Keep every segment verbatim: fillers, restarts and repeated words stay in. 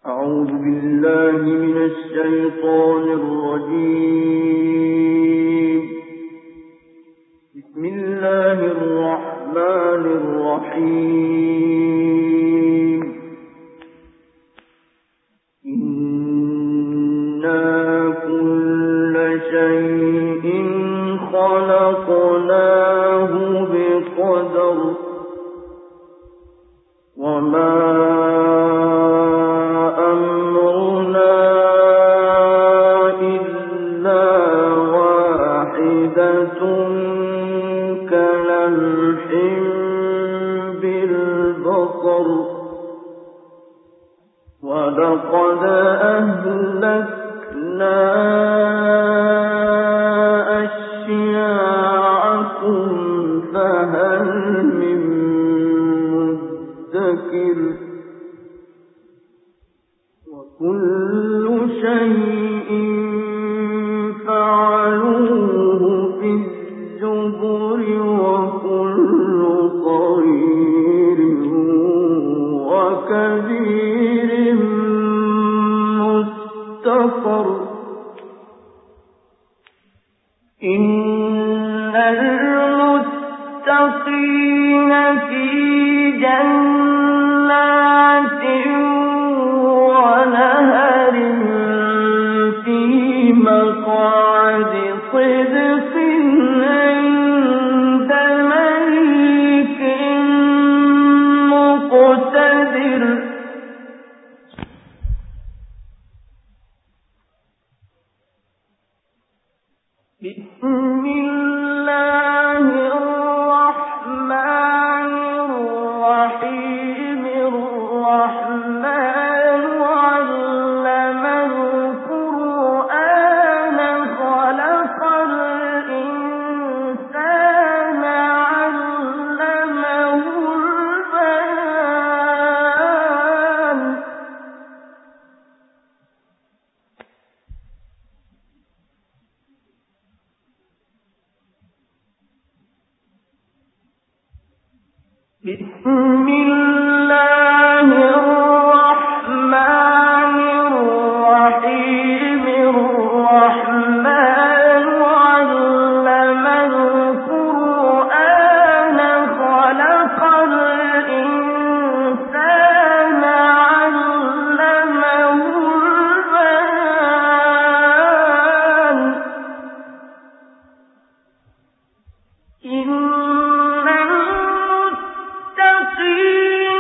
أعوذ بالله من الشيطان الرجيم. بسم الله الرحمن الرحيم. إنا كل شيء خلقناه بقدر وما ولقد أهلكنا أشياعكم فهل من مدكر وكل شيء فعلوه في الزبر وكل صغير وكبير مستقر. إن المتقين في جنات ونهر في مقعد صدق عند مليك مقتدر. بسم الله الرحمن الرحيم. الرحمن علم القرآن خلق الإنسان علمه البيان. بسم الله الرحمن الرحيم. الرحمن علم القرآن خلق الإنسان علمه البيان. إن المتقين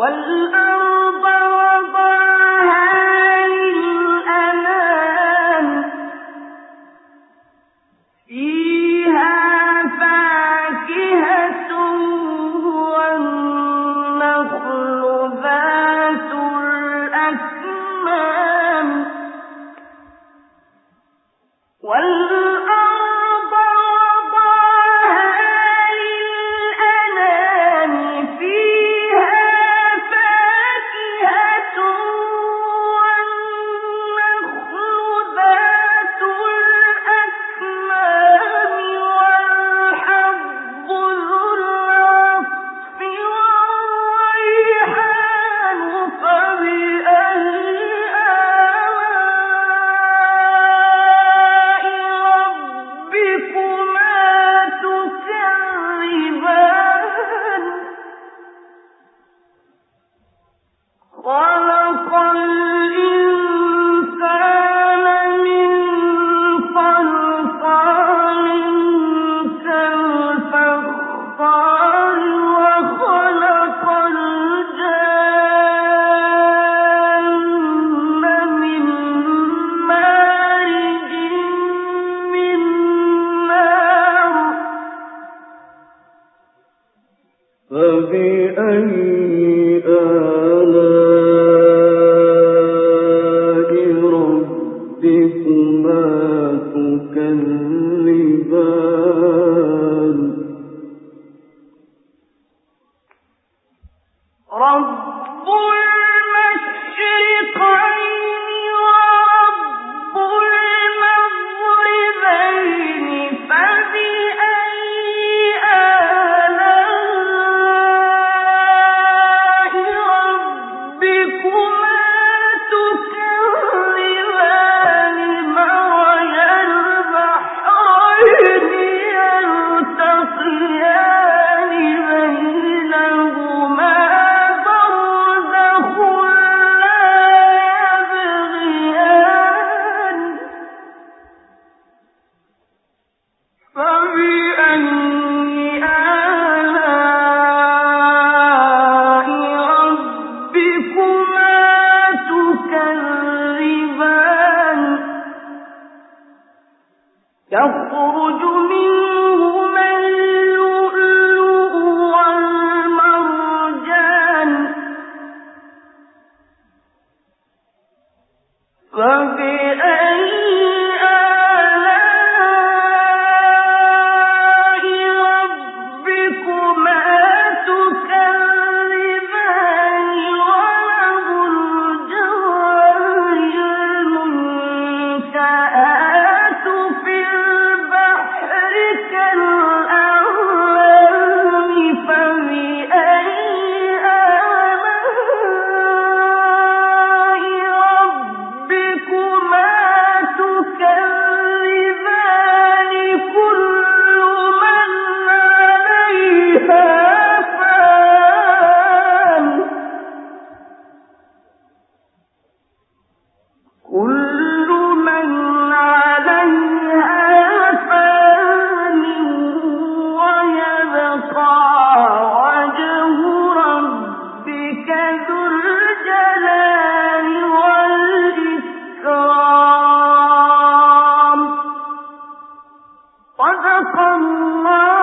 والأرض وضعها للأنام فيها فاكهة والنخل ذات الأكمام والأرض وضعها للأنام فيها فاكهة والنخل ذات الأكمام والحب ذو العصف والريحان فبأي خلق الإنسان من صلصال كالفخار وخلق الجن من مارج من نار فبأي رب المشرقين ورب المغربين فبأي آلاء ربكما تكذبان مرج البحرين يلتقيان بينهما يخرج منهما اللؤلؤ والمرجان فبأي آلاء ربكما تكذبان وله الجوار المنشآت في البحر كالأعلام فبأي آلاء ربكما تكذبان كل من عليها فان كل من عليها فان ويبقى وجه ربك ذو الجلال والإكرام صدق الله